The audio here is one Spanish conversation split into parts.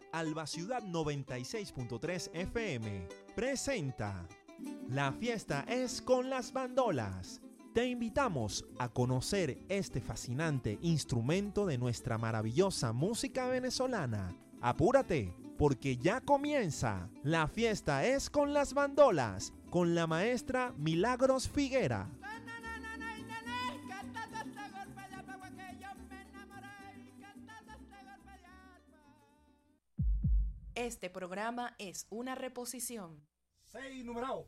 Alba Ciudad 96.3 FM presenta La fiesta es con las bandolas. Te invitamos a conocer este fascinante instrumento de nuestra maravillosa música venezolana. Apúrate, porque ya comienza La fiesta es con las bandolas, con la maestra Milagros Figuera. Este programa es una reposición. 6 numerado.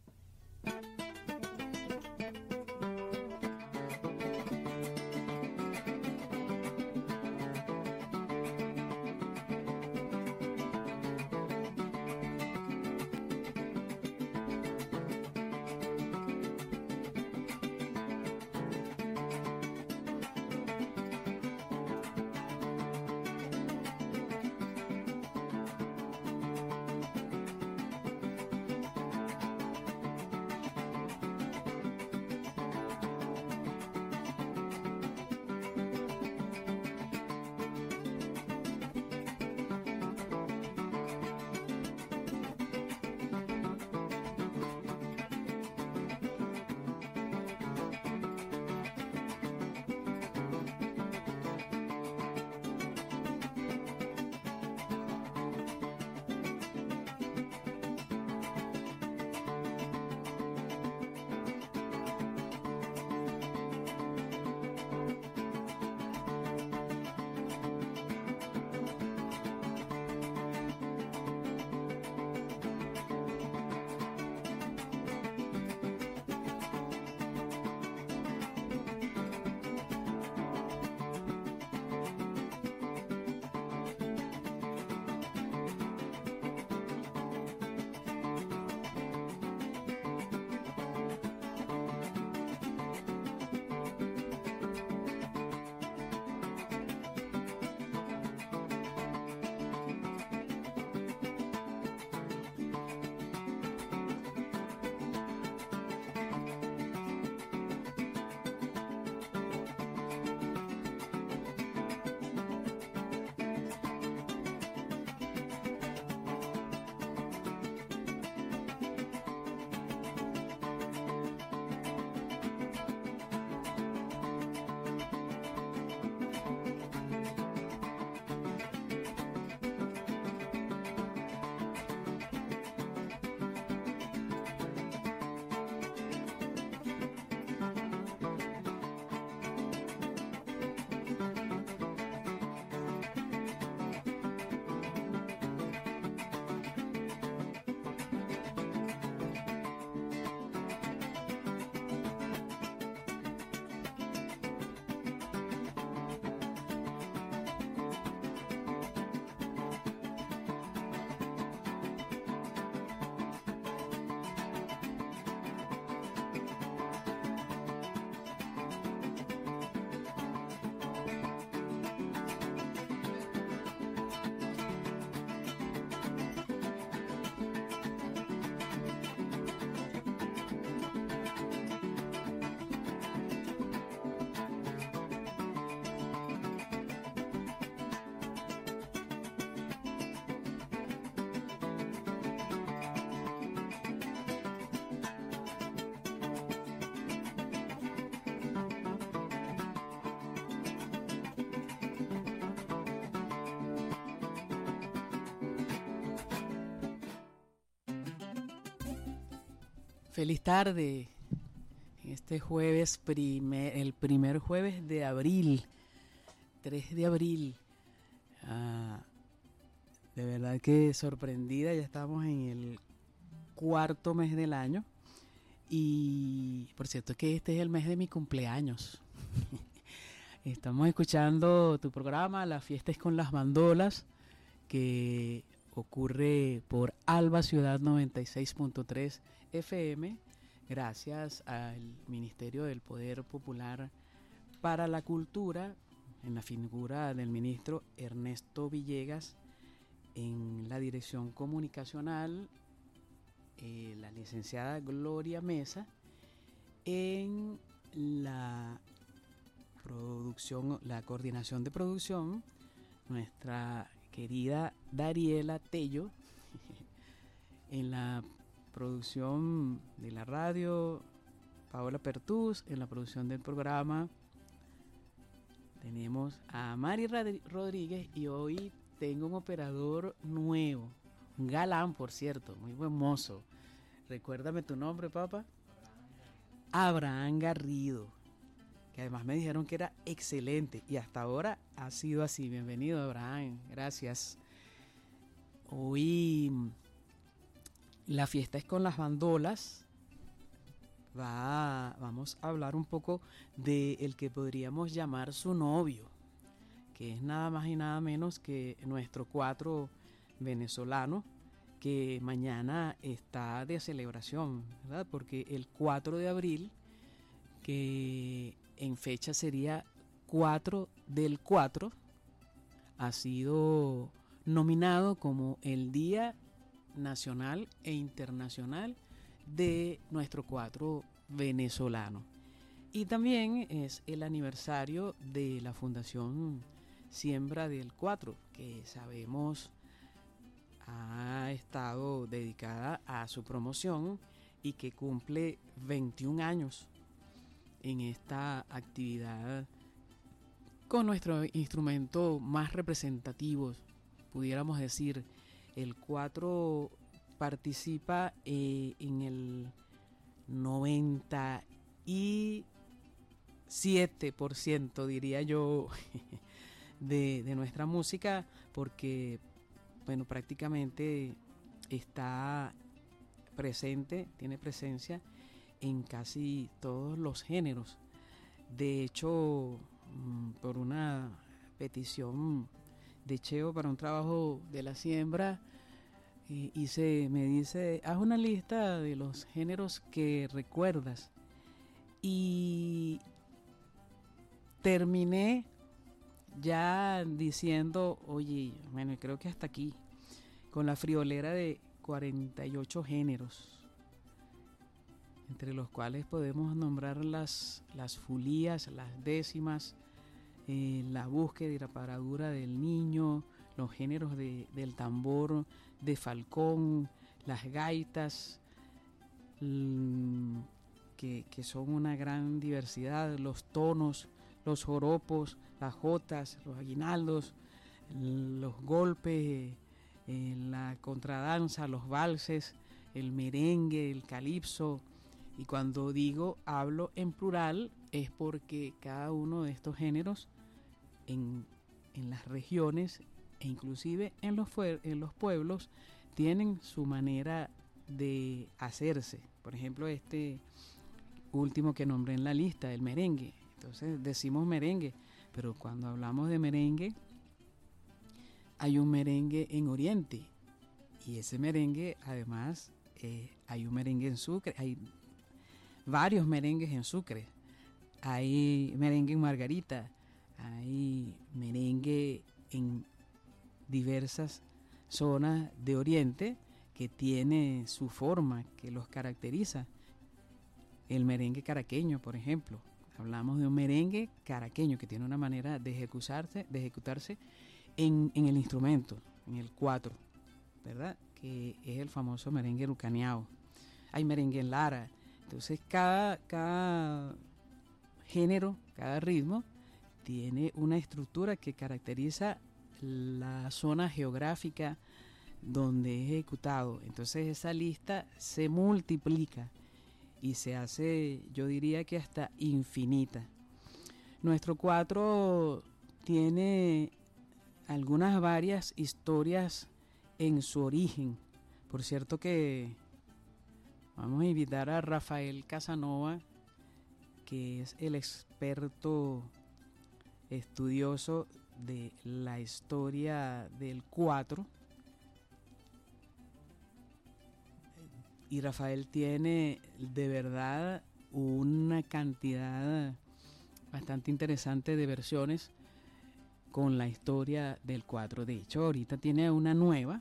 Feliz tarde, este jueves, el primer jueves de abril, 3 de abril. De verdad que sorprendida, ya estamos en el cuarto mes del año. Y por cierto que este es el mes de mi cumpleaños. Estamos escuchando tu programa, La fiesta es con las bandolas, que ocurre por Alba Ciudad 96.3 FM, gracias al Ministerio del Poder Popular para la Cultura, en la figura del ministro Ernesto Villegas, en la dirección comunicacional, la licenciada Gloria Mesa, en la producción, la coordinación de producción, nuestra querida Dariela Tello, en la producción de la radio, Paola Pertús, en la producción del programa tenemos a Mari Rodríguez, y hoy tengo un operador nuevo, un galán, por cierto, muy buen mozo. Recuérdame tu nombre, papá. Abraham Garrido, que además me dijeron que era excelente y hasta ahora ha sido así. Bienvenido, Abraham, gracias. Hoy la fiesta es con las bandolas. Vamos a hablar un poco de el que podríamos llamar su novio, que es nada más y nada menos que nuestro cuatro venezolano, que mañana está de celebración, ¿verdad? Porque el 4 de abril, que en fecha sería 4 del 4, ha sido nominado como el Día Nacional e Internacional de nuestro cuatro venezolano. Y también es el aniversario de la Fundación Siembra del Cuatro, que sabemos ha estado dedicada a su promoción y que cumple 21 años en esta actividad con nuestro instrumento más representativo, pudiéramos decir. El 4 participa en el 97%, diría yo, de nuestra música, porque bueno, prácticamente está presente, tiene presencia en casi todos los géneros. De hecho, por una petición de Cheo para un trabajo de la siembra, me dice, haz una lista de los géneros que recuerdas. Y terminé ya diciendo, oye, bueno, creo que hasta aquí, con la friolera de 48 géneros, entre los cuales podemos nombrar las fulías, las décimas, la búsqueda y la paradura del niño, los géneros del tambor de Falcón, las gaitas, que son una gran diversidad, los tonos, los joropos, las jotas, los aguinaldos, los golpes, la contradanza, los valses, el merengue, el calipso. Y cuando hablo en plural, es porque cada uno de estos géneros en las regiones e inclusive en los pueblos tienen su manera de hacerse. Por ejemplo, este último que nombré en la lista, el merengue. Entonces decimos merengue, pero cuando hablamos de merengue, hay un merengue en Oriente, y ese merengue además hay un merengue en Sucre, hay varios merengues en Sucre, hay merengue en Margarita, hay merengue en diversas zonas de Oriente que tiene su forma que los caracteriza. El merengue caraqueño, por ejemplo, hablamos de un merengue caraqueño que tiene una manera de ejecutarse en el instrumento, en el cuatro, ¿verdad? Que es el famoso merengue rucaneado. Hay merengue en Lara. Entonces cada género, cada ritmo tiene una estructura que caracteriza la zona geográfica donde es ejecutado. Entonces esa lista se multiplica y se hace, yo diría que hasta infinita. Nuestro cuatro tiene varias historias en su origen. Por cierto que vamos a invitar a Rafael Casanova, que es el experto estudioso de la historia del cuatro. Y Rafael tiene de verdad una cantidad bastante interesante de versiones con la historia del cuatro. De hecho, ahorita tiene una nueva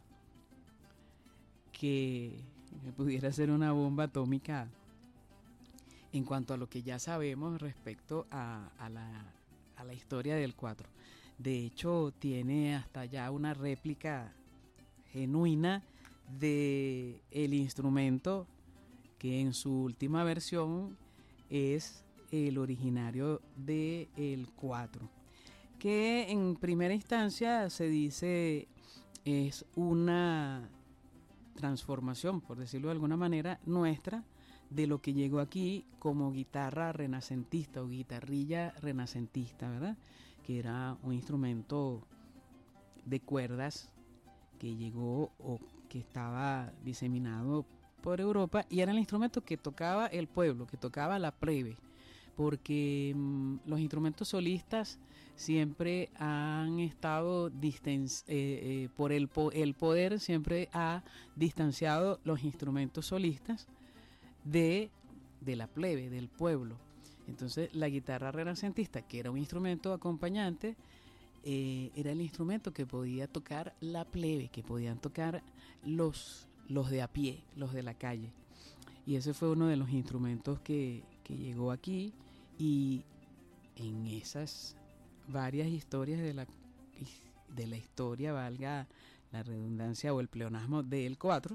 que pudiera ser una bomba atómica en cuanto a lo que ya sabemos respecto a la historia del cuatro. De hecho, tiene hasta ya una réplica genuina de el instrumento que en su última versión es el originario del 4, que en primera instancia se dice es una transformación, por decirlo de alguna manera, nuestra de lo que llegó aquí como guitarra renacentista o guitarrilla renacentista, ¿verdad? Que era un instrumento de cuerdas que llegó o que estaba diseminado por Europa y era el instrumento que tocaba el pueblo, que tocaba la plebe, porque los instrumentos solistas siempre han estado por el poder siempre ha distanciado los instrumentos solistas de la plebe, del pueblo. Entonces la guitarra renacentista, que era un instrumento acompañante, era el instrumento que podía tocar la plebe, que podían tocar los de a pie, los de la calle. Y ese fue uno de los instrumentos que llegó aquí, y en esas varias historias de la historia, valga la redundancia o el pleonasmo del 4,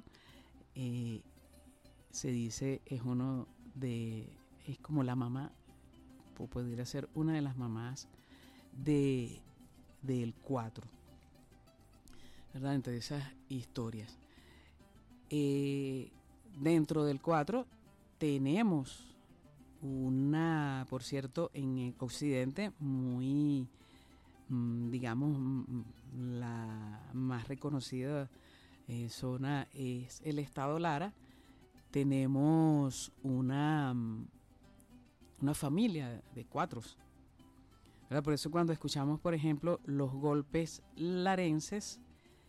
se dice es como la mamá, o podría ser una de las mamás del 4, ¿verdad? Entre esas historias. Dentro del 4 tenemos por cierto, en el occidente muy, digamos, la más reconocida zona es el estado Lara. Tenemos una familia de 4, ¿verdad? Por eso cuando escuchamos, por ejemplo, los golpes larenses,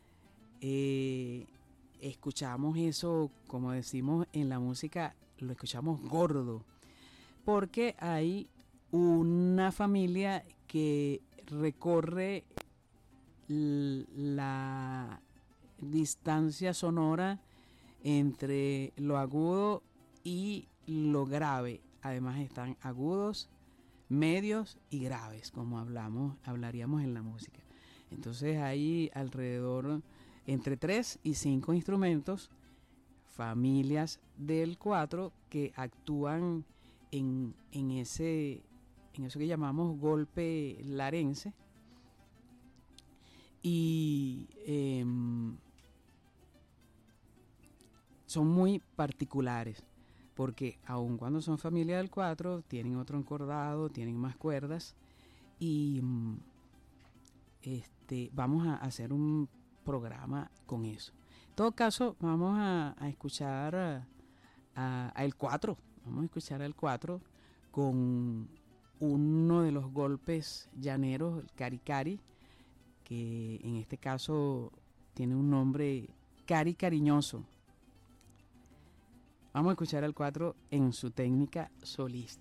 escuchamos eso, como decimos en la música, lo escuchamos gordo, porque hay una familia que recorre la distancia sonora entre lo agudo y lo grave. Además están agudos, medios y graves, como hablaríamos en la música. Entonces hay alrededor entre 3 y 5 instrumentos, familias del 4, que actúan en eso que llamamos golpe larense, y son muy particulares, porque aun cuando son familia del 4, tienen otro encordado, tienen más cuerdas, y vamos a hacer un programa con eso. En todo caso, vamos a escuchar el 4. Vamos a escuchar al 4 con uno de los golpes llaneros, el cari-cari, que en este caso tiene un nombre cari cariñoso. Vamos a escuchar al 4 en su técnica solista.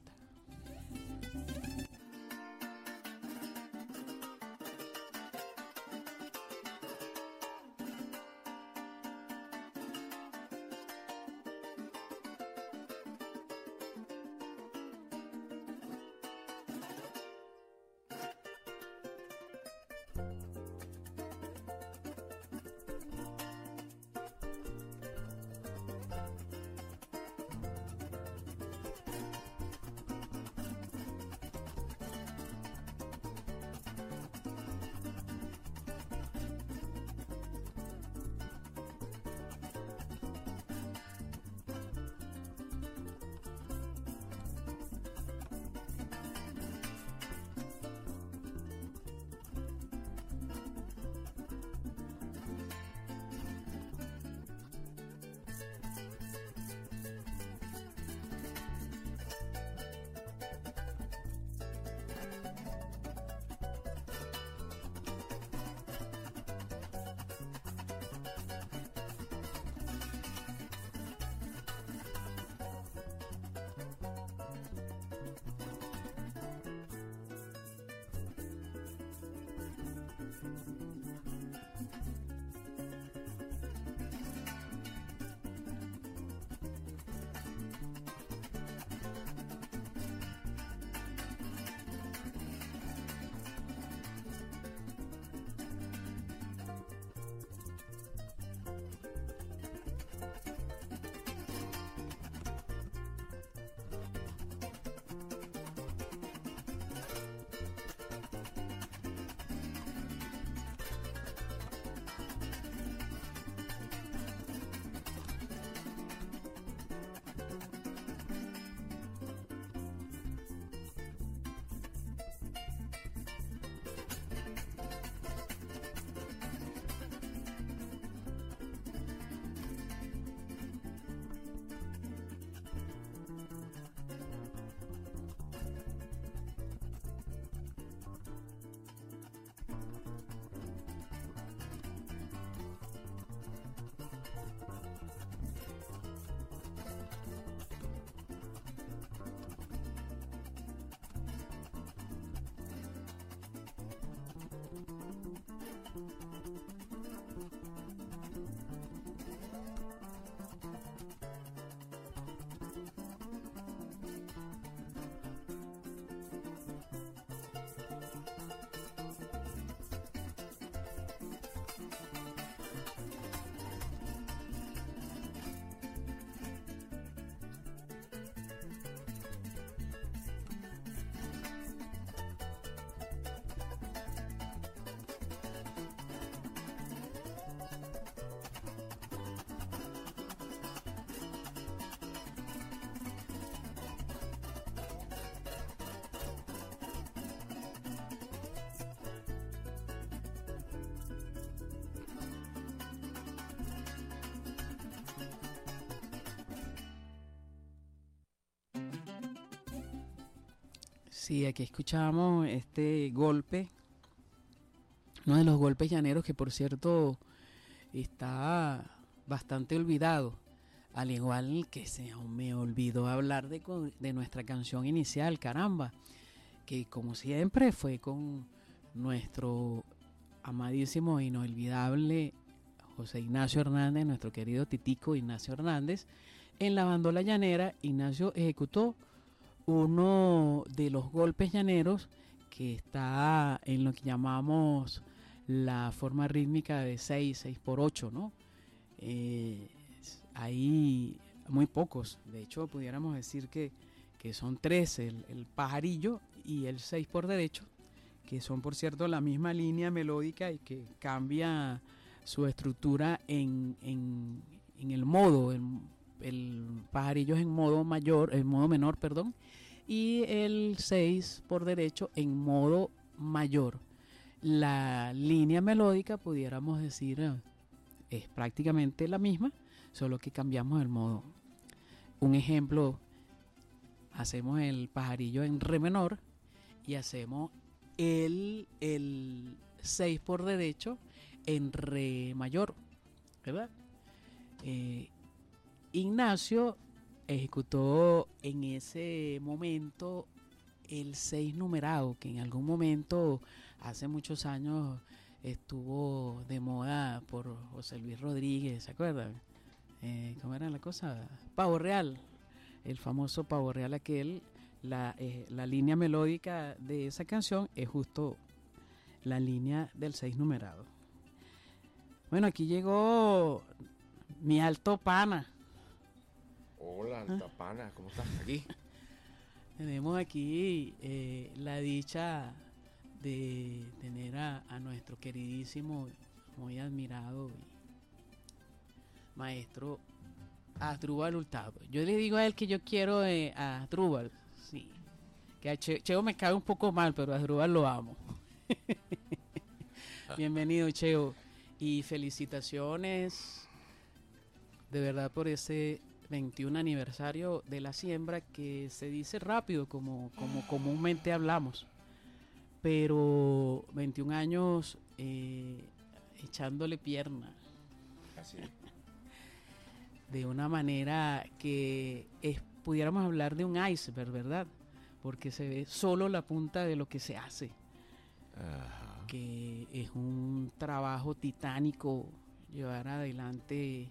Sí, aquí escuchamos este golpe, uno de los golpes llaneros que por cierto está bastante olvidado, al igual que se me olvidó hablar de nuestra canción inicial, Caramba, que como siempre fue con nuestro amadísimo e inolvidable José Ignacio Hernández, nuestro querido Titico Ignacio Hernández. En la bandola llanera, Ignacio ejecutó uno de los golpes llaneros que está en lo que llamamos la forma rítmica de 6 por 8, ¿no? Hay muy pocos, de hecho pudiéramos decir que son tres, el pajarillo y el 6 por derecho, que son por cierto la misma línea melódica y que cambia su estructura en el modo, el pajarillo es en modo mayor, en modo menor, perdón, y el 6 por derecho en modo mayor. La línea melódica, pudiéramos decir, es prácticamente la misma, solo que cambiamos el modo. Un ejemplo, hacemos el pajarillo en re menor y hacemos el 6 por derecho en re mayor, ¿verdad? Ignacio ejecutó en ese momento el 6 numerado, que en algún momento, hace muchos años, estuvo de moda por José Luis Rodríguez, ¿se acuerdan? ¿Cómo era la cosa? Pavo Real, el famoso Pavo Real aquel. La línea melódica de esa canción es justo la línea del 6 numerado. Bueno, aquí llegó mi alto pana. Hola, alta pana, ¿cómo estás? Aquí. Tenemos aquí la dicha de tener a nuestro queridísimo, muy admirado maestro Asdrúbal Hurtado. Yo le digo a él que yo quiero a Asdrúbal, sí. Que a Cheo me cae un poco mal, pero a Asdrúbal lo amo. Bienvenido, Cheo. Y felicitaciones de verdad por ese 21 aniversario de la siembra, que se dice rápido como comúnmente hablamos, pero 21 años echándole pierna. Así. De una manera que pudiéramos hablar de un iceberg, ¿verdad? Porque se ve solo la punta de lo que se hace. Ajá. Que es un trabajo titánico llevar adelante.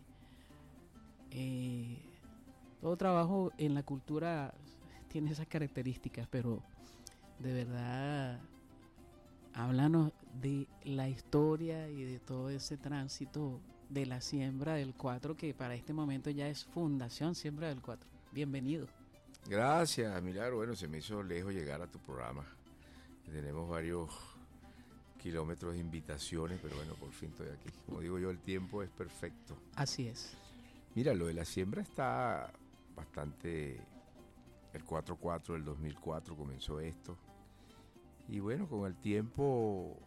Todo trabajo en la cultura tiene esas características, pero de verdad, háblanos de la historia y de todo ese tránsito de la Siembra del 4, que para este momento ya es Fundación Siembra del 4. Bienvenido. Gracias, Milagro. Bueno, se me hizo lejos llegar a tu programa. Tenemos varios kilómetros de invitaciones, pero bueno, por fin estoy aquí. Como digo yo, el tiempo es perfecto. Así es. Mira, lo de la siembra está bastante... El 4-4 del 2004 comenzó esto. Y bueno, con el tiempo,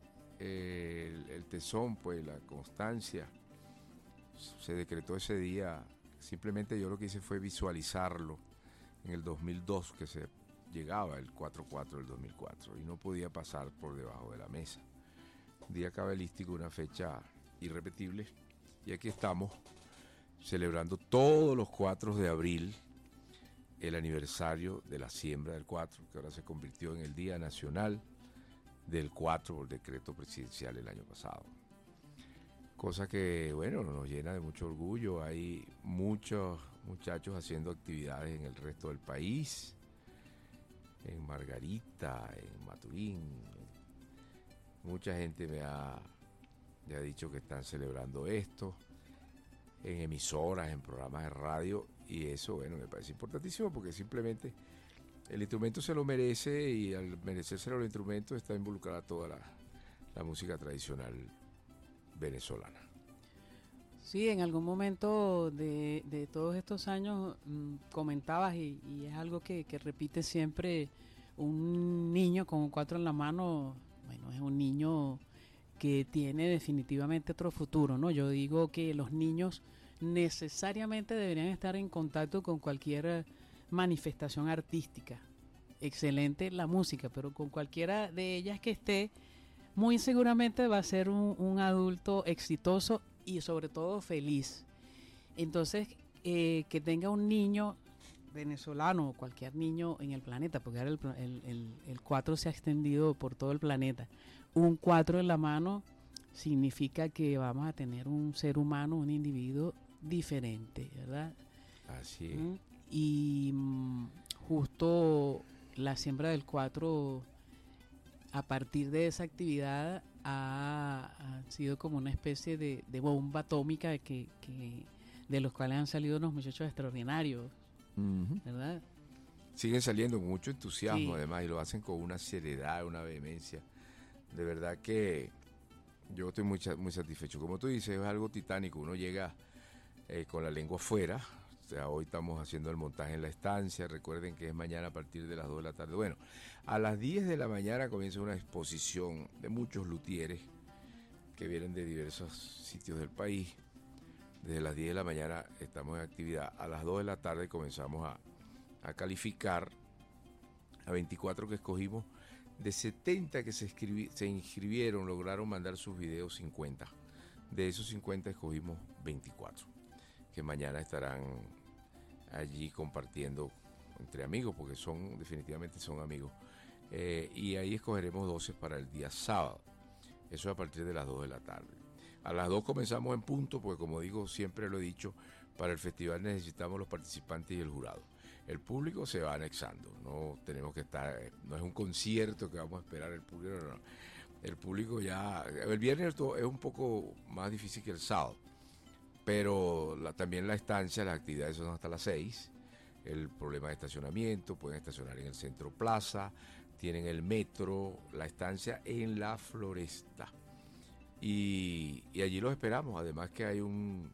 el tesón, pues la constancia, se decretó ese día. Simplemente yo lo que hice fue visualizarlo en el 2002, que se llegaba el 4-4 del 2004 y no podía pasar por debajo de la mesa. Un día cabalístico, una fecha irrepetible, y aquí estamos celebrando todos los 4 de abril el aniversario de la siembra del 4, que ahora se convirtió en el Día Nacional del 4 por decreto presidencial el año pasado. Cosa que, bueno, nos llena de mucho orgullo. Hay muchos muchachos haciendo actividades en el resto del país, en Margarita, en Maturín. Mucha gente me ha dicho que están celebrando esto, en emisoras, en programas de radio, y eso, bueno, me parece importantísimo porque simplemente el instrumento se lo merece, y al merecérselo el instrumento está involucrada toda la música tradicional venezolana. Sí, en algún momento de todos estos años comentabas, y es algo que repite siempre, un niño con un 4 en la mano, bueno, es un niño que tiene definitivamente otro futuro, ¿no? Yo digo que los niños necesariamente deberían estar en contacto con cualquier manifestación artística. excelente la música, pero con cualquiera de ellas que esté, muy seguramente va a ser un adulto exitoso y sobre todo feliz. Entonces, que tenga un niño venezolano o cualquier niño en el planeta, porque ahora el 4 se ha extendido por todo el planeta. Un 4 en la mano significa que vamos a tener un ser humano, un individuo diferente, ¿verdad? Así es. Y justo la siembra del 4, a partir de esa actividad, ha sido como una especie de bomba atómica de los cuales han salido unos muchachos extraordinarios, ¿verdad? Siguen saliendo con mucho entusiasmo, Sí. además, y lo hacen con una seriedad, una vehemencia. De verdad que yo estoy muy satisfecho. Como tú dices, es algo titánico. Uno llega con la lengua afuera. O sea, hoy estamos haciendo el montaje en la estancia. Recuerden que es mañana a partir de las 2 de la tarde. Bueno, a las 10 de la mañana comienza una exposición de muchos luthieres que vienen de diversos sitios del país. Desde las 10 de la mañana estamos en actividad. A las 2 de la tarde comenzamos a calificar a 24 que escogimos. De 70 que se inscribieron, lograron mandar sus videos 50. De esos 50 escogimos 24, que mañana estarán allí compartiendo entre amigos, porque definitivamente son amigos. Y ahí escogeremos 12 para el día sábado. Eso a partir de las 2 de la tarde. A las 2 comenzamos en punto, porque como digo, siempre lo he dicho, para el festival necesitamos los participantes y el jurado. El público se va anexando, no tenemos que estar, no es un concierto que vamos a esperar el público, no. El público ya, el viernes es un poco más difícil que el sábado, pero también la estancia, las actividades son hasta las 6, el problema de estacionamiento, pueden estacionar en el Centro Plaza, tienen el metro, la estancia en la Floresta, y allí los esperamos, además que hay un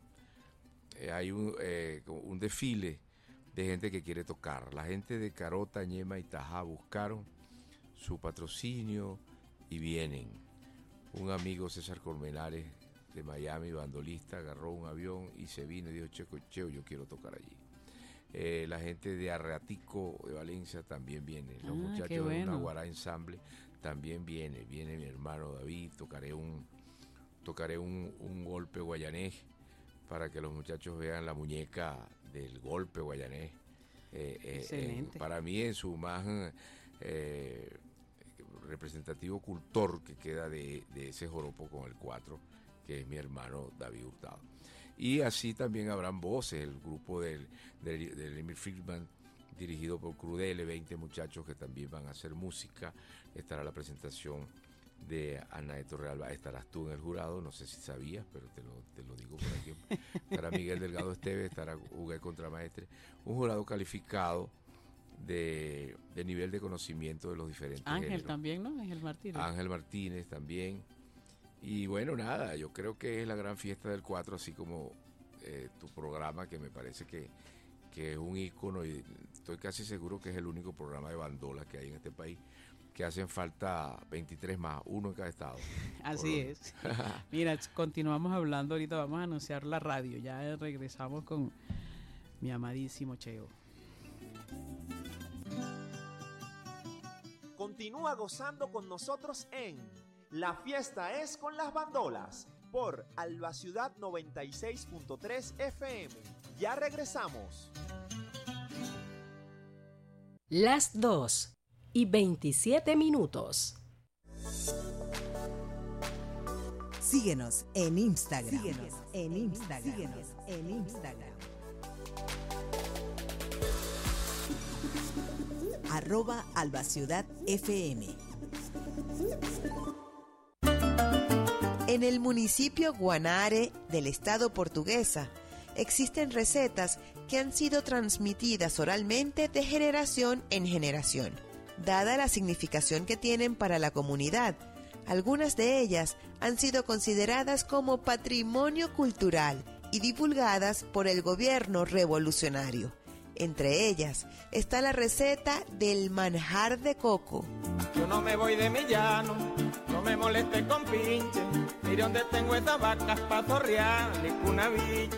desfile de gente que quiere tocar. La gente de Carota, Ñema y Tajá buscaron su patrocinio y vienen. Un amigo, César Colmenares, de Miami, bandolista, agarró un avión y se vino y dijo, Cheo, yo quiero tocar allí. La gente de Arreatico, de Valencia, también viene. Los muchachos qué bueno. de Naguará Ensamble también viene. Viene mi hermano David, tocaré un golpe guayanés para que los muchachos vean la muñeca del golpe guayanés. Excelente. Para mí es su más representativo cultor que queda de ese joropo con el 4, que es mi hermano David Hurtado. Y así también habrán voces, el grupo del Emil Friedman, dirigido por Crudele, 20 muchachos que también van a hacer música. Estará la presentación de Ana de Torrealba, estarás tú en el jurado, no sé si sabías, pero te lo digo por aquí. Estará Miguel Delgado Esteves, estará Huguet Contramaestre, un jurado calificado de nivel de conocimiento de los diferentes Ángel géneros. también, ¿no? Ángel Martínez también. Y bueno, nada, yo creo que es la gran fiesta del 4, así como tu programa, que me parece que es un ícono, y estoy casi seguro que es el único programa de bandola que hay en este país, que hacen falta 23 más, uno en cada estado. Así es. Mira, continuamos hablando ahorita, vamos a anunciar la radio, ya regresamos con mi amadísimo Cheo. Continúa gozando con nosotros en La Fiesta es con las Bandolas por Alba Ciudad 96.3 FM. Ya regresamos. Las 2:27. Síguenos en Instagram. @AlbaCiudadFM. En el municipio Guanare del estado Portuguesa existen recetas que han sido transmitidas oralmente de generación en generación. Dada la significación que tienen para la comunidad, algunas de ellas han sido consideradas como patrimonio cultural y divulgadas por el gobierno revolucionario. Entre ellas está la receta del manjar de coco. Yo no me voy de mi llano, no me moleste con pinche. Mire donde tengo estas vacas pa' zorrear, ni cuna biche.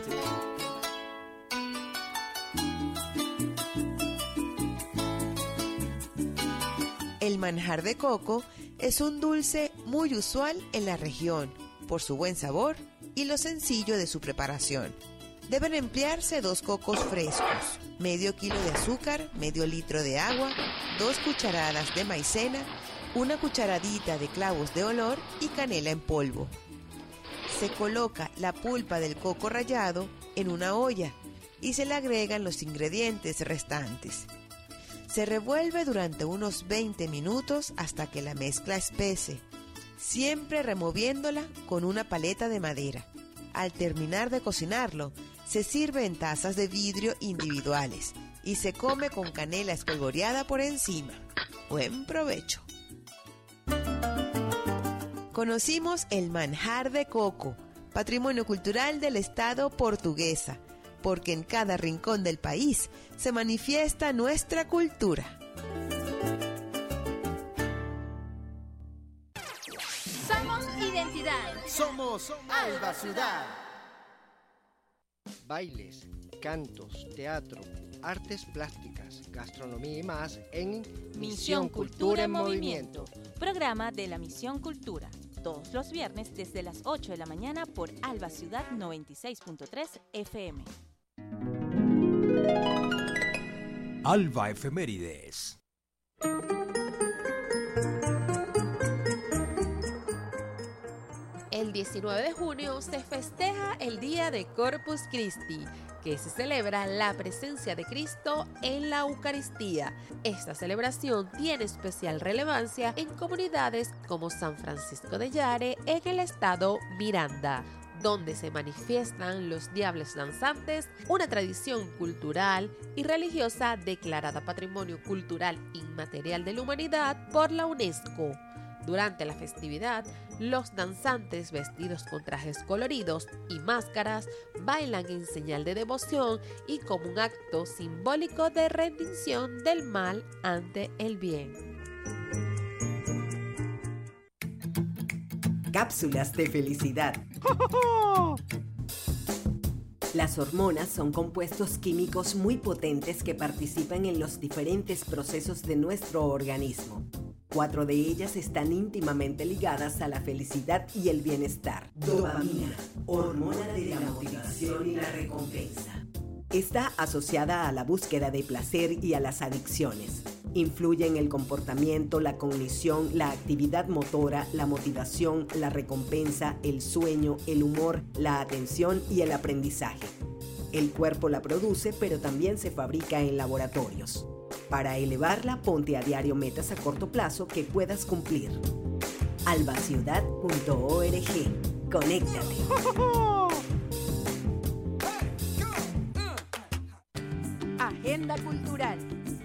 El manjar de coco es un dulce muy usual en la región por su buen sabor y lo sencillo de su preparación. Deben emplearse 2 cocos frescos, medio kilo de azúcar, medio litro de agua, 2 cucharadas de maicena, 1 cucharadita de clavos de olor y canela en polvo. Se coloca la pulpa del coco rallado en una olla y se le agregan los ingredientes restantes. Se revuelve durante unos 20 minutos hasta que la mezcla espese, siempre removiéndola con una paleta de madera. Al terminar de cocinarlo, se sirve en tazas de vidrio individuales y se come con canela espolvoreada por encima. ¡Buen provecho! Conocimos el manjar de coco, patrimonio cultural del Estado Portuguesa, porque en cada rincón del país se manifiesta nuestra cultura. Somos identidad. Somos Alba Ciudad. Bailes, cantos, teatro, artes plásticas, gastronomía y más en Misión Cultura en Movimiento, programa de la Misión Cultura, todos los viernes desde las 8 de la mañana por Alba Ciudad 96.3 FM. Alba Efemérides. El 19 de junio se festeja el Día de Corpus Christi, que se celebra la presencia de Cristo en la Eucaristía. Esta celebración tiene especial relevancia en comunidades como San Francisco de Yare en el estado Miranda, donde se manifiestan los diables danzantes, una tradición cultural y religiosa declarada Patrimonio Cultural Inmaterial de la Humanidad por la UNESCO. Durante la festividad, los danzantes vestidos con trajes coloridos y máscaras bailan en señal de devoción y como un acto simbólico de rendición del mal ante el bien. Cápsulas de felicidad. Las hormonas son compuestos químicos muy potentes que participan en los diferentes procesos de nuestro organismo. 4 de ellas están íntimamente ligadas a la felicidad y el bienestar. Dopamina, hormona de la motivación y la recompensa. Está asociada a la búsqueda de placer y a las adicciones. Influye en el comportamiento, la cognición, la actividad motora, la motivación, la recompensa, el sueño, el humor, la atención y el aprendizaje. El cuerpo la produce, pero también se fabrica en laboratorios. Para elevarla, ponte a diario metas a corto plazo que puedas cumplir. albaciudad.org. Conéctate. Agenda cultural.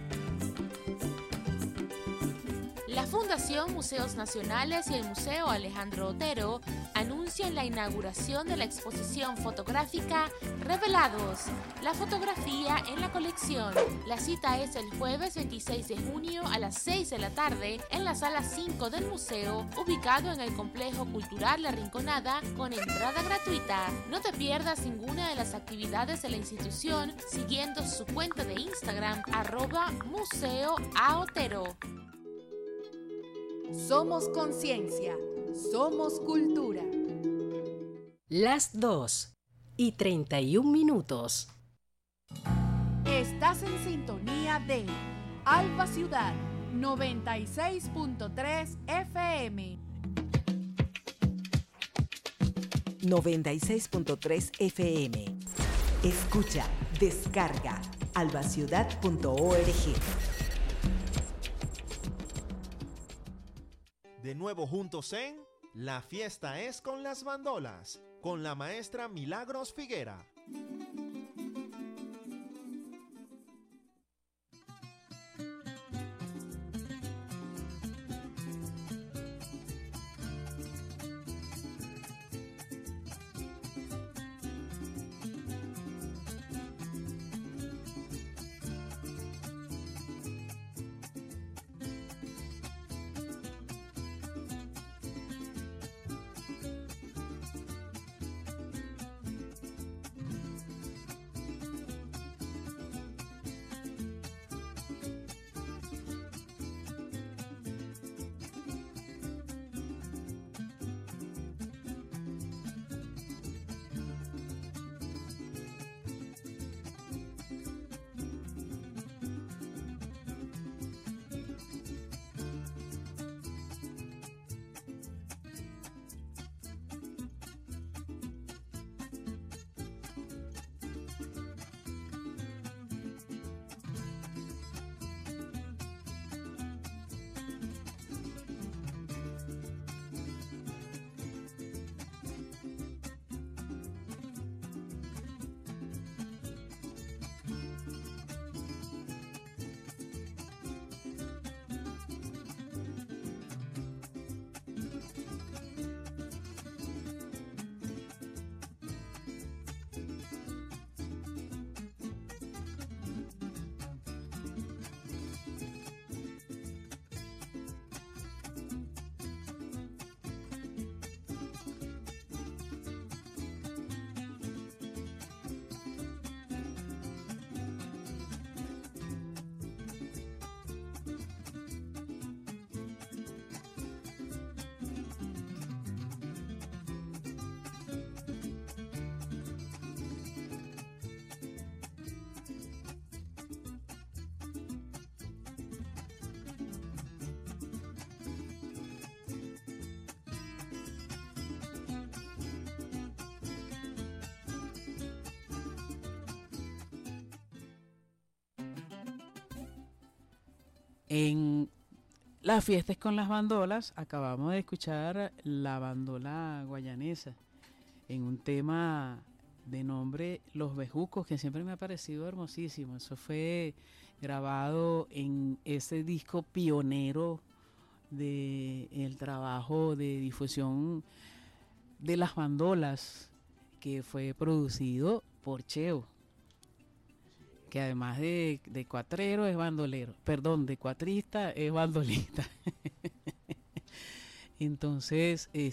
La Fundación Museos Nacionales y el Museo Alejandro Otero anuncian la inauguración de la exposición fotográfica Revelados, la fotografía en la colección. La cita es el jueves 26 de junio a las 6 de la tarde en la sala 5 del museo, ubicado en el Complejo Cultural La Rinconada, con entrada gratuita. No te pierdas ninguna de las actividades de la institución siguiendo su cuenta de Instagram @museoaotero. Somos conciencia, somos cultura. Las 2:31. Estás en sintonía de Alba Ciudad 96.3 FM. 96.3 FM. Escucha, descarga, albaciudad.org. De nuevo juntos en La Fiesta es con las Bandolas, con la maestra Milagros Figuera. En las fiestas con las bandolas, acabamos de escuchar la bandola guayanesa en un tema de nombre Los Bejucos, que siempre me ha parecido hermosísimo. Eso fue grabado en ese disco pionero del trabajo de difusión de las bandolas, que fue producido por Cheo, que además de cuatrero es bandolero, perdón, de cuatrista es bandolista. Entonces, en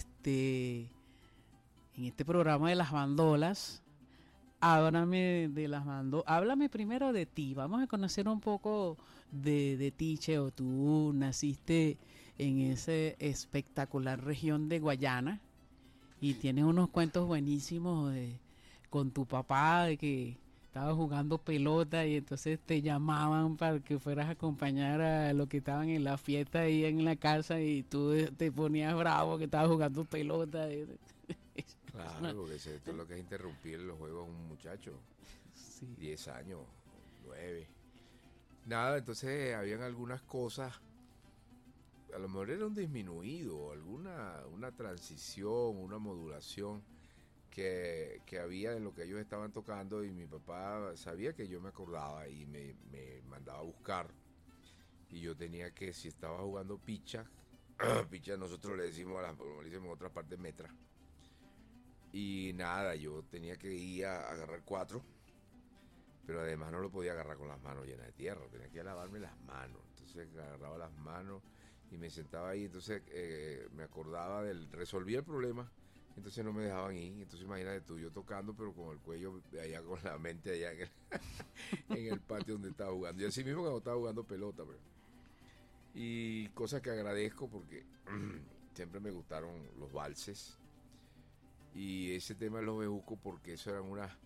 este programa de las bandolas, háblame primero de ti. Vamos a conocer un poco de ti, Cheo. Tú naciste en esa espectacular región de Guayana y tienes unos cuentos buenísimos con tu papá, de que estabas jugando pelota y entonces te llamaban para que fueras a acompañar a los que estaban en la fiesta ahí en la casa y tú te ponías bravo que estabas jugando pelota. Claro, porque esto es lo que es interrumpir los juegos a un muchacho. Sí. 10 años, 9. Nada, entonces habían algunas cosas, a lo mejor era un disminuido, una transición, una modulación que había en lo que ellos estaban tocando, y mi papá sabía que yo me acordaba y me mandaba a buscar, y yo tenía que, si estaba jugando picha, picha nosotros le decimos como le decimos en otras partes, metra, y nada, yo tenía que ir a agarrar 4, pero además no lo podía agarrar con las manos llenas de tierra, tenía que lavarme las manos. Entonces agarraba las manos y me sentaba ahí, entonces me acordaba resolvía el problema. Entonces no me dejaban ir. Entonces imagínate tú, yo tocando, pero con el cuello allá, con la mente allá en el patio donde estaba jugando. Y así mismo cuando estaba jugando pelota. Pero. Y cosas que agradezco porque siempre me gustaron los valses. Y ese tema de los bejucos, porque eso eran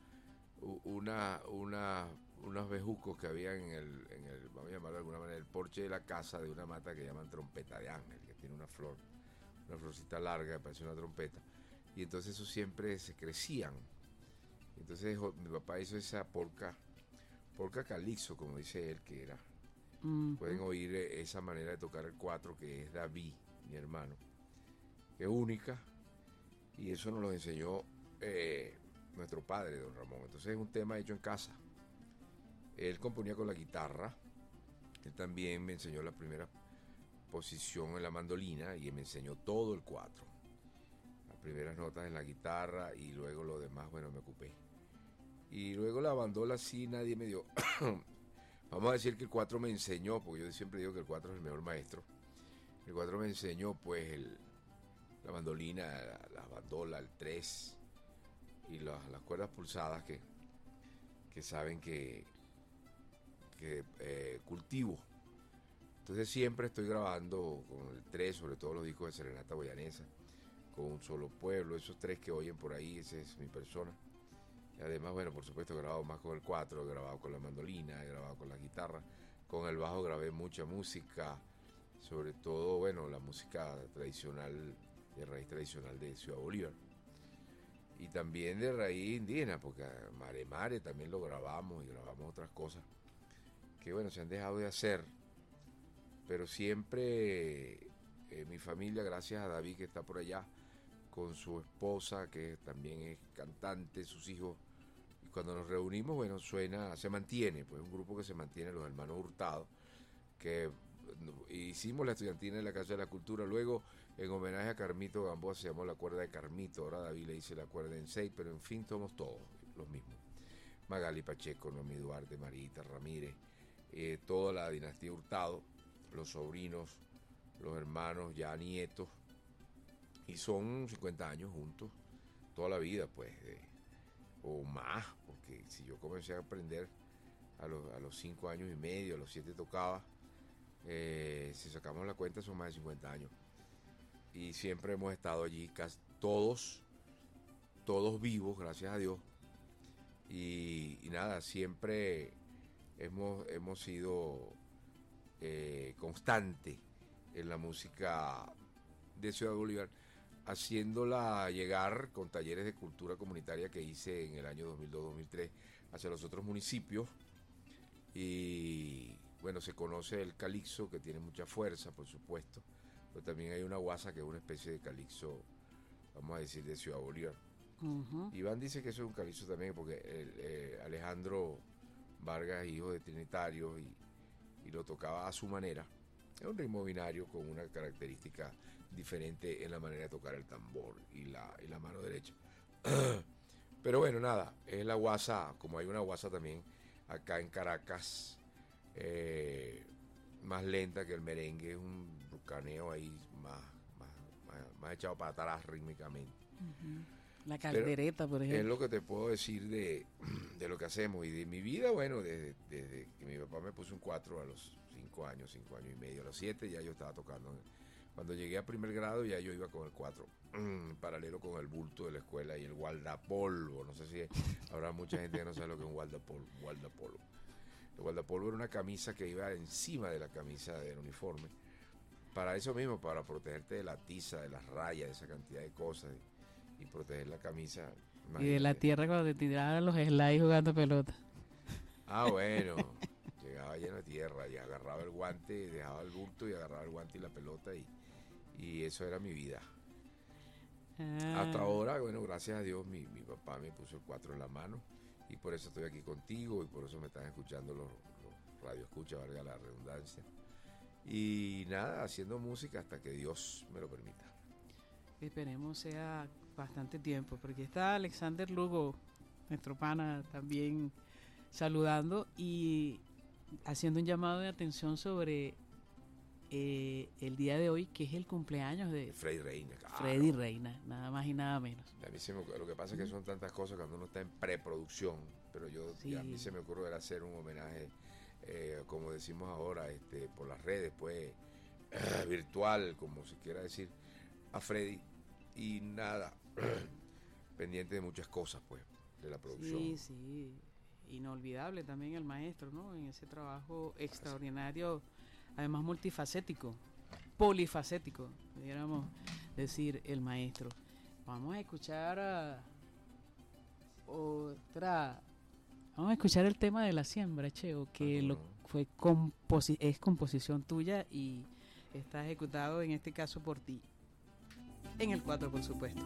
unos bejucos que había en el, vamos a llamarlo de alguna manera, el porche de la casa, de una mata que llaman trompeta de ángel, que tiene una florcita larga que parece una trompeta. Y entonces eso siempre se crecían. Entonces mi papá hizo esa polca calixto, como dice él, que era. Pueden oír esa manera de tocar el 4, que es David, mi hermano, que es única, y eso nos lo enseñó nuestro padre, don Ramón. Entonces es un tema hecho en casa. Él componía con la guitarra. Él también me enseñó la primera posición en la mandolina y me enseñó todo el 4. Primeras notas en la guitarra y luego lo demás, bueno, me ocupé. Y luego la bandola sí nadie me dio. Vamos a decir que el 4 me enseñó, porque yo siempre digo que el 4 es el mejor maestro. El 4 me enseñó pues la bandolina, la bandola, el 3 y las cuerdas pulsadas que saben que cultivo. Entonces siempre estoy grabando con el 3, sobre todo los discos de serenata guayanesa, con Un Solo Pueblo, esos 3 que oyen por ahí, esa es mi persona. Y además, bueno, por supuesto he grabado más con el 4, he grabado con la mandolina, he grabado con la guitarra, con el bajo grabé mucha música, sobre todo, bueno, la música tradicional, de raíz tradicional de Ciudad Bolívar. Y también de raíz indígena, porque Mare Mare también lo grabamos, y grabamos otras cosas que, bueno, se han dejado de hacer, pero siempre mi familia, gracias a David que está por allá, con su esposa, que también es cantante, sus hijos, y cuando nos reunimos, bueno, se mantiene, pues un grupo que se mantiene, los hermanos Hurtado, que hicimos la estudiantina en la Casa de la Cultura, luego en homenaje a Carmito Gamboa se llamó la cuerda de Carmito, ahora David le dice la cuerda en 6, pero en fin somos todos los mismos. Magali Pacheco, Noemí Duarte, Marita Ramírez, toda la dinastía Hurtado, los sobrinos, los hermanos ya nietos, y son 50 años juntos, toda la vida, pues, o más, porque si yo comencé a aprender a los 5 años y medio, a los 7 tocaba, si sacamos la cuenta son más de 50 años, y siempre hemos estado allí, casi todos vivos, gracias a Dios, y nada, siempre hemos sido constante en la música de Ciudad Bolívar, haciéndola llegar con talleres de cultura comunitaria que hice en el año 2002-2003 hacia los otros municipios, y bueno, se conoce el calixo, que tiene mucha fuerza, por supuesto, pero también hay una guasa que es una especie de calixo, vamos a decir, de Ciudad Bolívar. Iván dice que eso es un calixo también, porque Alejandro Vargas, hijo de Trinitario, y lo tocaba a su manera. Es un ritmo binario con una característica diferente en la manera de tocar el tambor y la mano derecha. Pero bueno, nada, es la guasa, como hay una guasa también acá en Caracas, más lenta que el merengue, es un bucaneo ahí más echado para atrás rítmicamente. La caldereta, por ejemplo. Es lo que te puedo decir de lo que hacemos y de mi vida. Bueno, desde que mi papá me puso un 4 a los 5 años y medio, a los 7 ya yo estaba tocando. Cuando llegué a primer grado ya yo iba con el 4, paralelo con el bulto de la escuela y el guardapolvo. No sé si habrá mucha gente que no sabe lo que es un guardapolvo. El guardapolvo era una camisa que iba encima de la camisa del uniforme. Para eso mismo, para protegerte de la tiza, de las rayas, de esa cantidad de cosas y proteger la camisa. Imagínate. Y de la tierra cuando te tiraban los slides jugando pelota. Ah, bueno. Llegaba lleno de tierra y agarraba el guante, dejaba el bulto y agarraba el guante y la pelota y eso era mi vida. Hasta ahora, bueno, gracias a Dios mi papá me puso el 4 en la mano y por eso estoy aquí contigo y por eso me están escuchando los radioescuchas, valga la redundancia. Y nada, haciendo música hasta que Dios me lo permita. Esperemos sea bastante tiempo, porque está Alexander Lugo, nuestro pana, también saludando y haciendo un llamado de atención sobre el día de hoy, que es el cumpleaños de Freddy Reina. Claro. Freddy Reina, nada más y nada menos. A mí lo que pasa es que son tantas cosas cuando uno está en preproducción, pero a mí se me ocurre hacer un homenaje, como decimos ahora, por las redes, pues, virtual, como se quiera decir, a Freddy. Y nada, pendiente de muchas cosas, pues, de la producción. Sí, inolvidable también el maestro, ¿no? En ese trabajo extraordinario, además multifacético, polifacético, pudiéramos decir, el maestro. Vamos a escuchar vamos a escuchar el tema de la siembra, Cheo, que es composición tuya y está ejecutado en este caso por ti. En el 4, por supuesto.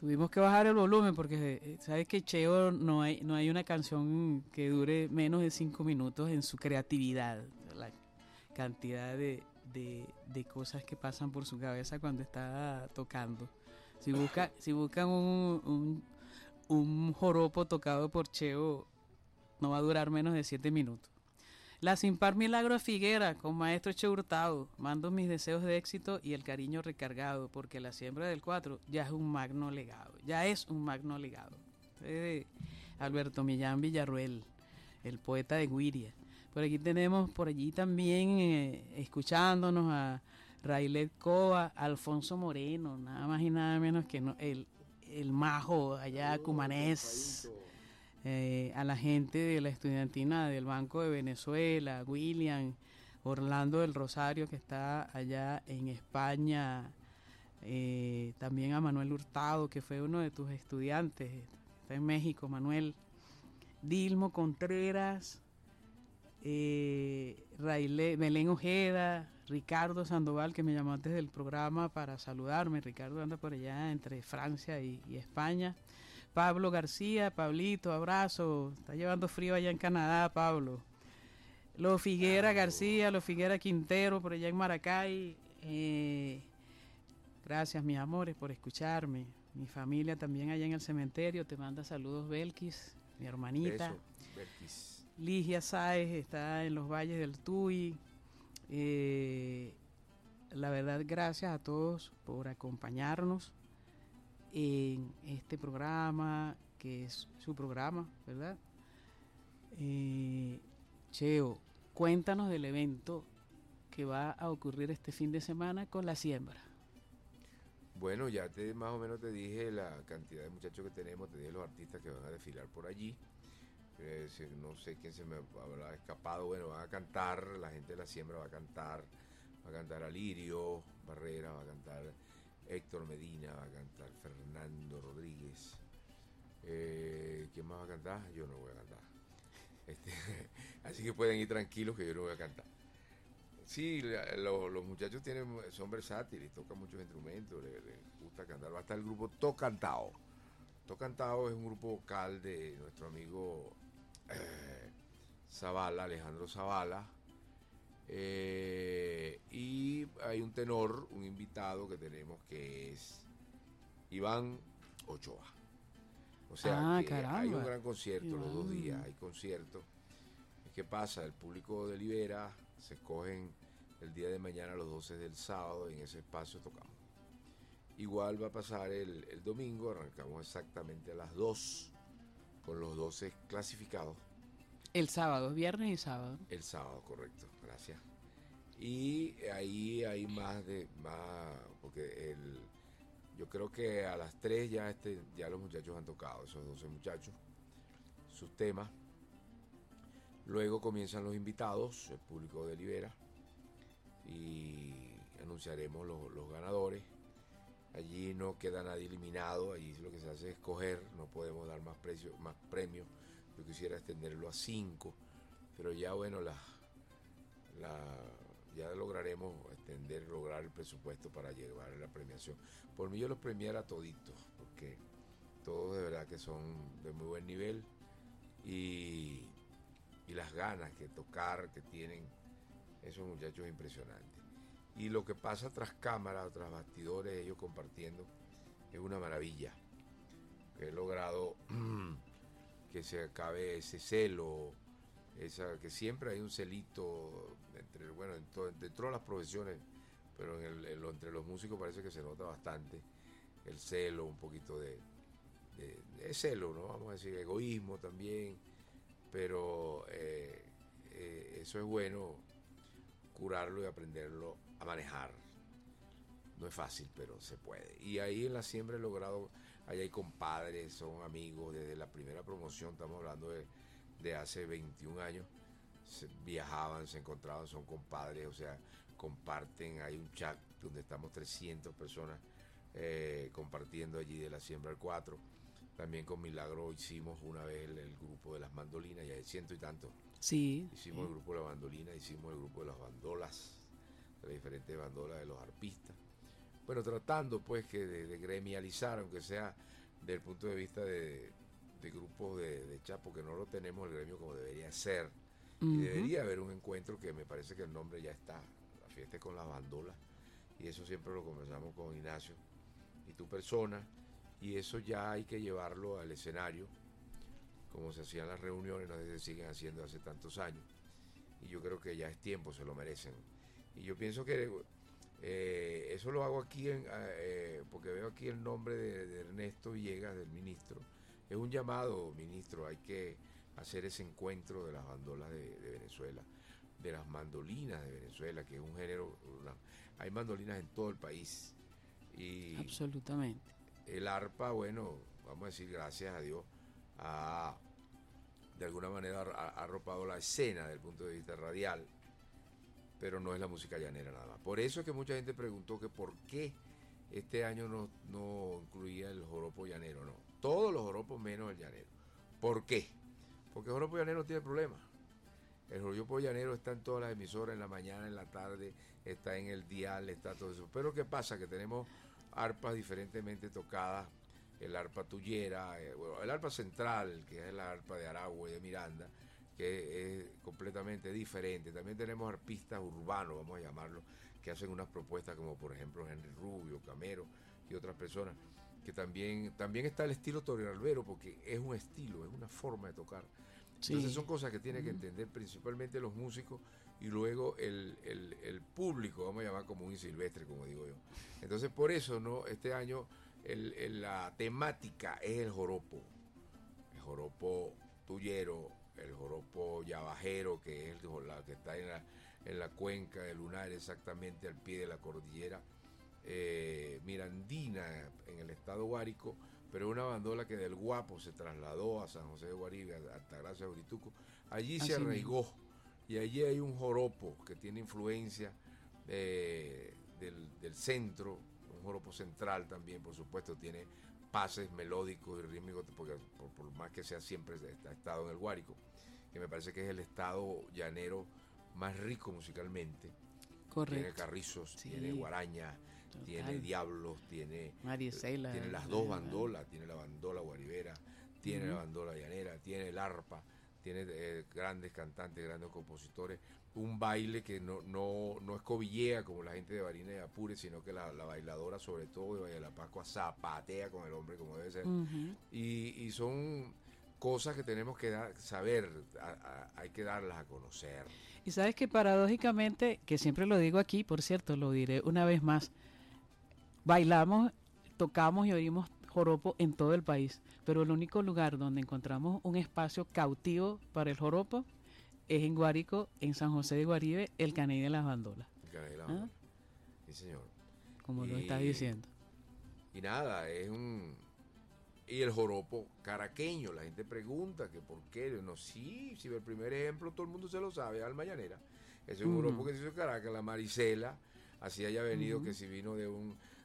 Tuvimos que bajar el volumen porque sabes que Cheo no hay una canción que dure menos de 5 minutos en su creatividad, la cantidad de cosas que pasan por su cabeza cuando está tocando. Si buscan un joropo tocado por Cheo, no va a durar menos de 7 minutos. La Sin Par Milagro Figuera con Maestro Cheo Hurtado. Mando mis deseos de éxito y el cariño recargado, porque la siembra del 4 ya es un magno legado. De Alberto Millán Villarruel, el poeta de Guiria. Por aquí tenemos, por allí también escuchándonos a Railet Cova, Alfonso Moreno, nada más y nada menos que el majo allá cumanés. A la gente de la estudiantina del Banco de Venezuela, William, Orlando del Rosario, que está allá en España, también a Manuel Hurtado, que fue uno de tus estudiantes, está en México, Manuel, Dilmo Contreras, Belén Ojeda, Ricardo Sandoval, que me llamó antes del programa para saludarme. Ricardo anda por allá entre Francia y España. Pablo García, Pablito, abrazo. Está llevando frío allá en Canadá, Pablo. Lo Figuera García, Lo Figuera Quintero, por allá en Maracay. Gracias, mis amores, por escucharme. Mi familia también allá en el cementerio. Te manda saludos, Belkis, mi hermanita. Beso, Belkis. Ligia Sáez está en los valles del Tuy. La verdad, gracias a todos por acompañarnos en este programa, que es su programa, ¿verdad? Cheo, cuéntanos del evento que va a ocurrir este fin de semana con la siembra. Bueno, ya más o menos te dije la cantidad de muchachos que tenemos, te dije los artistas que van a desfilar por allí. No sé quién se me habrá escapado. Bueno, van a cantar, la gente de la siembra va a cantar Alirio Barrera, va a cantar Héctor Medina, va a cantar Fernando Rodríguez. ¿Quién más va a cantar? Yo no voy a cantar. Así que pueden ir tranquilos que yo no voy a cantar. Sí, los muchachos son versátiles, tocan muchos instrumentos, les gusta cantar. Va a estar el grupo Tocantao. Tocantao es un grupo vocal de nuestro amigo Zavala, Alejandro Zavala. Y hay un tenor, un invitado que tenemos, que es Iván Ochoa. O sea, que hay un gran concierto, Iván. Los 2 días hay concierto. ¿Qué pasa? El público delibera, se escogen el día de mañana, los 12 del sábado, y en ese espacio tocamos. Igual va a pasar el domingo, arrancamos exactamente a las 2 con los 12 clasificados. El sábado, viernes y sábado. El sábado, correcto, gracias. Y ahí hay más, porque yo creo que a las 3 ya los muchachos han tocado, esos 12 muchachos, sus temas. Luego comienzan los invitados, el público delibera, y anunciaremos los ganadores. Allí no queda nadie eliminado, allí lo que se hace es escoger, no podemos dar más premios. Yo quisiera extenderlo a 5, pero ya bueno, ya lograremos lograr el presupuesto para llevar la premiación. Por mí yo los premiara toditos, porque todos de verdad que son de muy buen nivel, y las ganas que tocar que tienen esos muchachos impresionantes. Y lo que pasa tras cámara, tras bastidores, ellos compartiendo, es una maravilla. He logrado que se acabe ese celo, que siempre hay un celito dentro de todas las profesiones, pero entre los músicos parece que se nota bastante el celo, un poquito de celo, ¿no? Vamos a decir, egoísmo también, pero eso es bueno curarlo y aprenderlo a manejar. No es fácil, pero se puede. Y ahí en la siembra he logrado, ahí hay compadres, son amigos desde la primera promoción, estamos hablando de hace 21 años, viajaban, se encontraban, son compadres, o sea, comparten, hay un chat donde estamos 300 personas compartiendo allí de la siembra al 4. También con Milagro hicimos una vez el grupo de las mandolinas, ya hay 100 y tantos. Sí. Hicimos el grupo de la mandolina, hicimos el grupo de las bandolas, de las diferentes bandolas de los arpistas. bueno, tratando pues que de gremializar, aunque sea desde el punto de vista de grupos de chapo, que no lo tenemos el gremio como debería ser. Y debería haber un encuentro, que me parece que el nombre ya está, la fiesta con las bandolas, y eso siempre lo conversamos con Ignacio y tu persona, y eso ya hay que llevarlo al escenario, como se hacían las reuniones, no sé si se siguen haciendo hace tantos años, y yo creo que ya es tiempo, se lo merecen. Y yo pienso que eso lo hago aquí porque veo aquí el nombre de Ernesto Villegas, del ministro. Es un llamado, ministro, hay que hacer ese encuentro de las bandolas de Venezuela, de las mandolinas de Venezuela, que es un género, hay mandolinas en todo el país. Y absolutamente. El arpa, bueno, vamos a decir, gracias a Dios, de alguna manera ha arropado la escena desde el punto de vista radial, pero no es la música llanera nada más. Por eso es que mucha gente preguntó que por qué este año no incluía el joropo llanero. No, todos los joropos menos el llanero. ¿Por qué? Porque el joropo llanero tiene problemas. El joropo llanero está en todas las emisoras, en la mañana, en la tarde, está en el dial, está todo eso. Pero ¿qué pasa? Que tenemos arpas diferentemente tocadas. El arpa tuyera, el arpa central, que es la arpa de Aragua y de Miranda, que es completamente diferente. También tenemos arpistas urbanos, vamos a llamarlo, que hacen unas propuestas como por ejemplo Henry Rubio, Camero y otras personas, que también está el estilo torero-albero, porque es un estilo, es una forma de tocar. Sí. Entonces son cosas que tienen que entender principalmente los músicos y luego el público, vamos a llamar común y silvestre, como digo yo. Entonces por eso este año la temática es el joropo tuyero, el joropo yabajero, que es la que está en la cuenca del Lunar, exactamente al pie de la cordillera mirandina, en el estado Guárico, pero una bandola que del Guapo se trasladó a San José de Guaribe, a Altagracia, Urituco. Allí se arraigó mismo. Y allí hay un joropo que tiene influencia del centro, un joropo central también, por supuesto, tiene pases melódicos y rítmicos, porque por más que sea, siempre ha estado en el Guárico, que me parece que es el estado llanero más rico musicalmente. Correcto. Tiene carrizos, sí, tiene guaraña, tiene diablos, tiene Maricela, tiene las dos bandolas, tiene la bandola guaribera, tiene la bandola llanera, tiene el arpa, tiene grandes cantantes, grandes compositores, un baile que no es cobillea como la gente de Barinas y Apure, sino que la bailadora, sobre todo de Valle de la Pascua, zapatea con el hombre como debe ser. Y son cosas que tenemos que saber, hay que darlas a conocer. Y sabes que paradójicamente, que siempre lo digo aquí, por cierto, lo diré una vez más, bailamos, tocamos y oímos joropo en todo el país, pero el único lugar donde encontramos un espacio cautivo para el joropo es en Guárico, en San José de Guaribe, el Caney de las Bandolas. El Caney de las Bandolas, sí señor. Como lo estás diciendo. Y nada, y el joropo caraqueño, la gente pregunta que por qué, si el primer ejemplo todo el mundo se lo sabe, Alma Llanera, es un joropo que se hizo en Caracas, la Maricela, así haya venido, que si vino de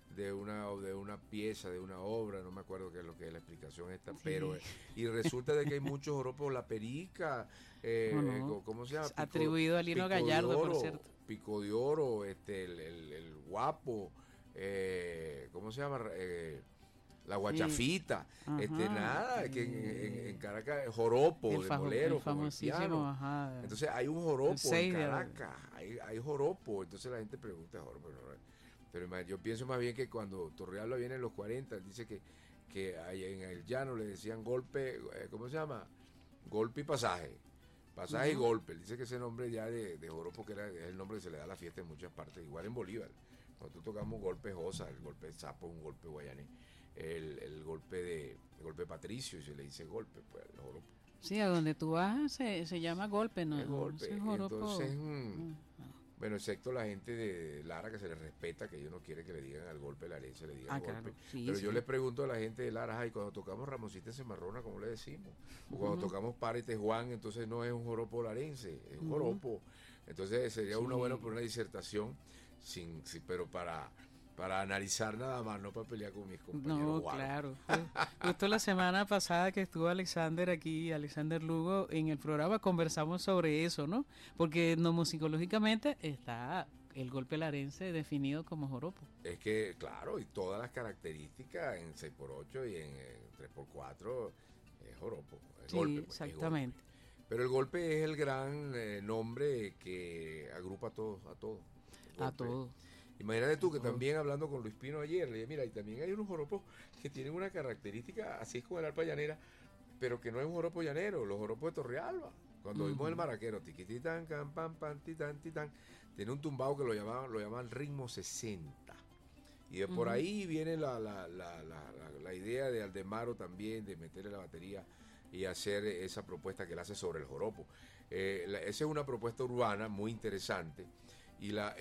una pieza, de una obra, no me acuerdo qué es lo que es la explicación esta, pero y resulta de que hay muchos joropos, la perica, ¿cómo se llama? Atribuido a Lino Gallardo, por cierto. Pico de oro, el guapo, ¿cómo se llama? La guachafita, nada, que en Caracas joropo, de bolero, famosísimo, entonces hay un joropo en Caracas, hay joropo, entonces la gente pregunta joropo, pero yo pienso más bien que cuando Torrealba viene en los 40, dice que en el llano le decían golpe, ¿cómo se llama? Golpe y pasaje y golpe, dice que ese nombre ya de joropo, que es el nombre que se le da a la fiesta en muchas partes, igual en Bolívar, nosotros tocamos golpe josa, el golpe de sapo, un golpe guayanés, el golpe patricio, y se le dice golpe, pues el joropo. Sí, a donde tú vas se llama golpe, ¿no? El golpe, entonces, bueno, excepto la gente de Lara, que se les respeta, que ellos no quieren que le digan al golpe larense, le digan golpe. Claro, sí, pero yo les pregunto a la gente de Lara, cuando tocamos Ramoncita Cimarrona, ¿cómo le decimos? O cuando tocamos Párete Juan, entonces no es un joropo larense, es un joropo. Entonces sería una buena por una disertación, pero para analizar nada más, no para pelear con mis compañeros. No, claro. Justo la semana pasada que estuvo Alexander Lugo, en el programa conversamos sobre eso, ¿no? Porque etnomusicológicamente está el golpe larense definido como joropo. Es que, claro, y todas las características en 6x8 y en 3x4 es joropo. Es sí, golpe, pues, exactamente. Es golpe. Pero el golpe es el gran nombre que agrupa a todos. A todos. Imagínate tú que también hablando con Luis Pino ayer, le dije, mira, y también hay unos joropos que tienen una característica, así es como el arpa llanera, pero que no es un joropo llanero, los joropos de Torrealba. Cuando vimos el maraquero, tiquititán, can, pam, pam, titán, titán, tiene un tumbado que lo llaman ritmo 60. Y de por ahí viene la idea de Aldemaro también, de meterle la batería y hacer esa propuesta que él hace sobre el joropo. Esa es una propuesta urbana muy interesante. Y la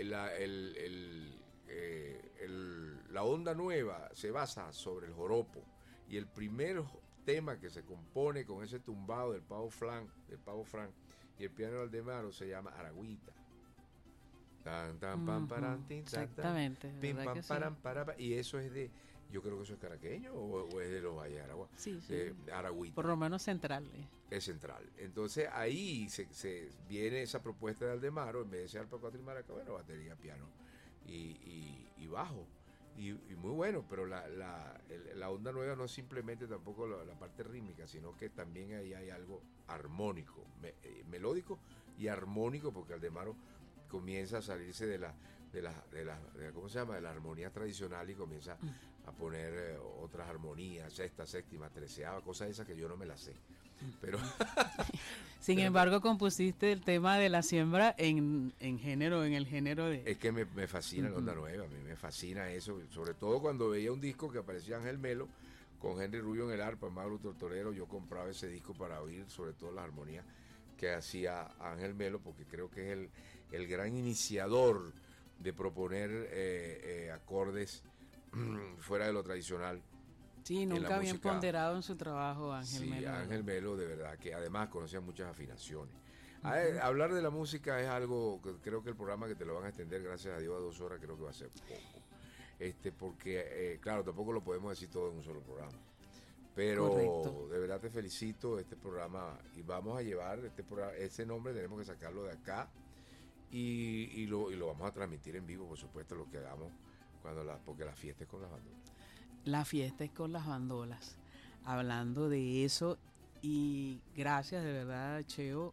onda nueva se basa sobre el joropo. Y el primer tema que se compone con ese tumbado del pavo Frank y el piano de Aldemaro se llama Aragüita. Tan, tan, pam, paran, tin, tan, exactamente. Pim, pam, paran, para, y eso es de, yo creo que eso es caraqueño o es de los Valles de Aragua. Sí. Aragüita. Por lo menos central. Es central. Entonces ahí se viene esa propuesta de Aldemaro, en vez de ser arpa 4 y maraca, bueno, batería, piano y bajo. Y muy bueno, pero la onda nueva no es simplemente tampoco la parte rítmica, sino que también ahí hay algo armónico, melódico y armónico, porque Aldemaro comienza a salirse de la ¿cómo se llama? De la armonía tradicional y comienza a poner otras armonías, sexta, séptima, treceava, cosas esas que yo no me las sé. Pero sin embargo compusiste el tema de la siembra en el género de... Es que me fascina la onda nueva, a mí me fascina eso, sobre todo cuando veía un disco que aparecía Ángel Melo con Henry Rubio en el arpa, Mauro Tortorero, yo compraba ese disco para oír sobre todo las armonías que hacía Ángel Melo, porque creo que es el gran iniciador de proponer acordes fuera de lo tradicional. Sí, nunca bien ponderado en su trabajo Ángel Melo. Sí, Ángel Melo, de verdad, que además conocía muchas afinaciones. Hablar de la música es algo que creo que el programa que te lo van a extender, gracias a Dios, a 2 horas, creo que va a ser poco. Porque, claro, tampoco lo podemos decir todo en un solo programa. Pero correcto. De verdad te felicito este programa y vamos a llevar ese nombre, tenemos que sacarlo de acá y lo vamos a transmitir en vivo, por supuesto, lo que hagamos porque la fiesta es con las bandolas. La fiesta es con las bandolas. Hablando de eso, y gracias de verdad, Cheo,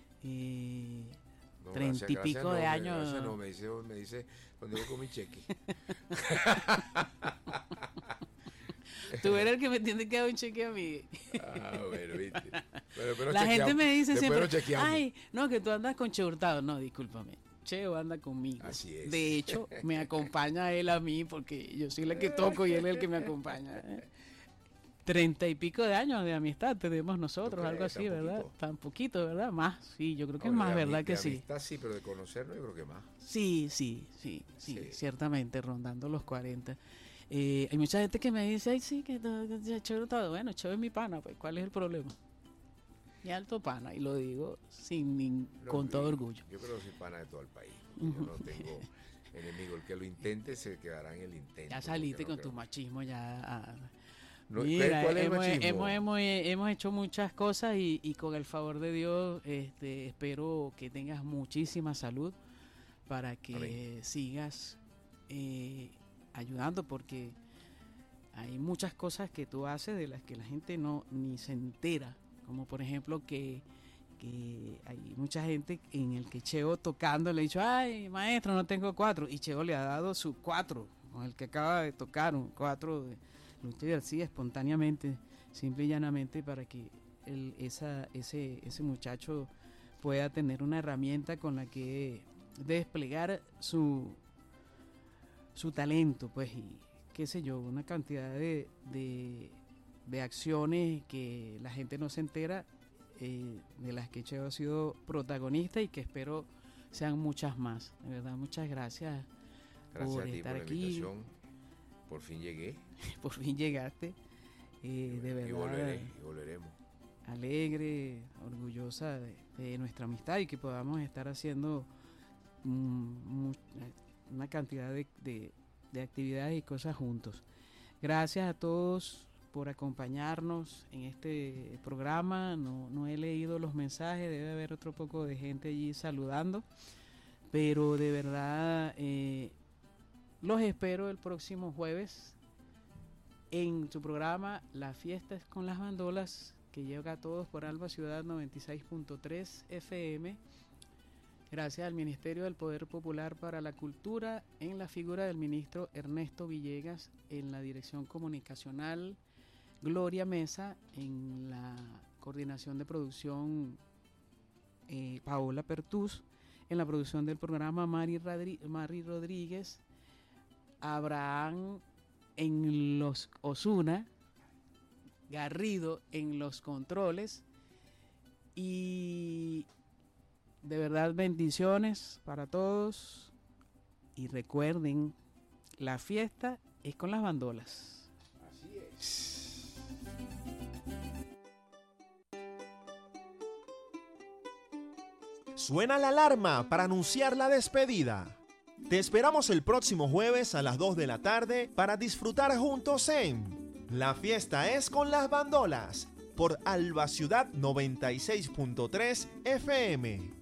30 y pico de años. No, me dice cuando yo con mi cheque. Tú eres el que me tiene que dar un cheque a mí. Bueno, viste. Pero la gente me dice siempre, ay, no, que tú andas con Cheo Hurtado. No, discúlpame. Cheo anda conmigo. Así es. De hecho, me acompaña él a mí porque yo soy la que toco y él es el que me acompaña. 30 y pico de años de amistad tenemos nosotros, algo así, ¿verdad? Tan poquito, ¿verdad? Más, sí, yo creo que es más, ¿verdad que sí? Amistad sí, pero de conocernos yo creo que más. Sí, ciertamente, rondando los 40. Hay mucha gente que me dice, ay, sí, que Cheo Hurtado. Bueno, Cheo es mi pana, pues, ¿cuál es el problema? Mi alto pana, y lo digo con todo orgullo. Yo creo que soy pana de todo el país. Yo no tengo enemigo. El que lo intente se quedará en el intento. Ya saliste con tu machismo, ya. No, mira, ¿cuál es el machismo? hemos hecho muchas cosas y con el favor de Dios espero que tengas muchísima salud para que sigas ayudando, porque hay muchas cosas que tú haces de las que la gente ni se entera, como por ejemplo que hay mucha gente en el que Cheo tocando le ha dicho, ay maestro, no tengo 4, y Cheo le ha dado su 4 con el que acaba de tocar, un 4 de Lucho García, espontáneamente, simple y llanamente, para que ese muchacho pueda tener una herramienta con la que desplegar su talento, pues, y qué sé yo, una cantidad de acciones que la gente no se entera, de las que Cheo ha sido protagonista y que espero sean muchas más. De verdad, muchas gracias por estar aquí. Invitación. Por fin llegué. Por fin llegaste. De verdad. Y volveremos. Alegre, orgullosa de nuestra amistad y que podamos estar haciendo una cantidad de actividades y cosas juntos. Gracias a todos por acompañarnos en este programa. No he leído los mensajes, debe haber otro poco de gente allí saludando, Pero de verdad los espero el próximo jueves en su programa La Fiesta es con las Bandolas, que llega a todos por Alba Ciudad 96.3 FM. Gracias al Ministerio del Poder Popular para la Cultura, en la figura del ministro Ernesto Villegas, en la dirección comunicacional Gloria Mesa, en la coordinación de producción Paola Pertús, en la producción del programa Mari Rodríguez, Abraham en los Osuna, Garrido en los controles, y de verdad bendiciones para todos, y recuerden, la fiesta es con las bandolas. Así es. Suena la alarma para anunciar la despedida. Te esperamos el próximo jueves a las 2 de la tarde para disfrutar juntos en La Fiesta es con las Bandolas por Alba Ciudad 96.3 FM.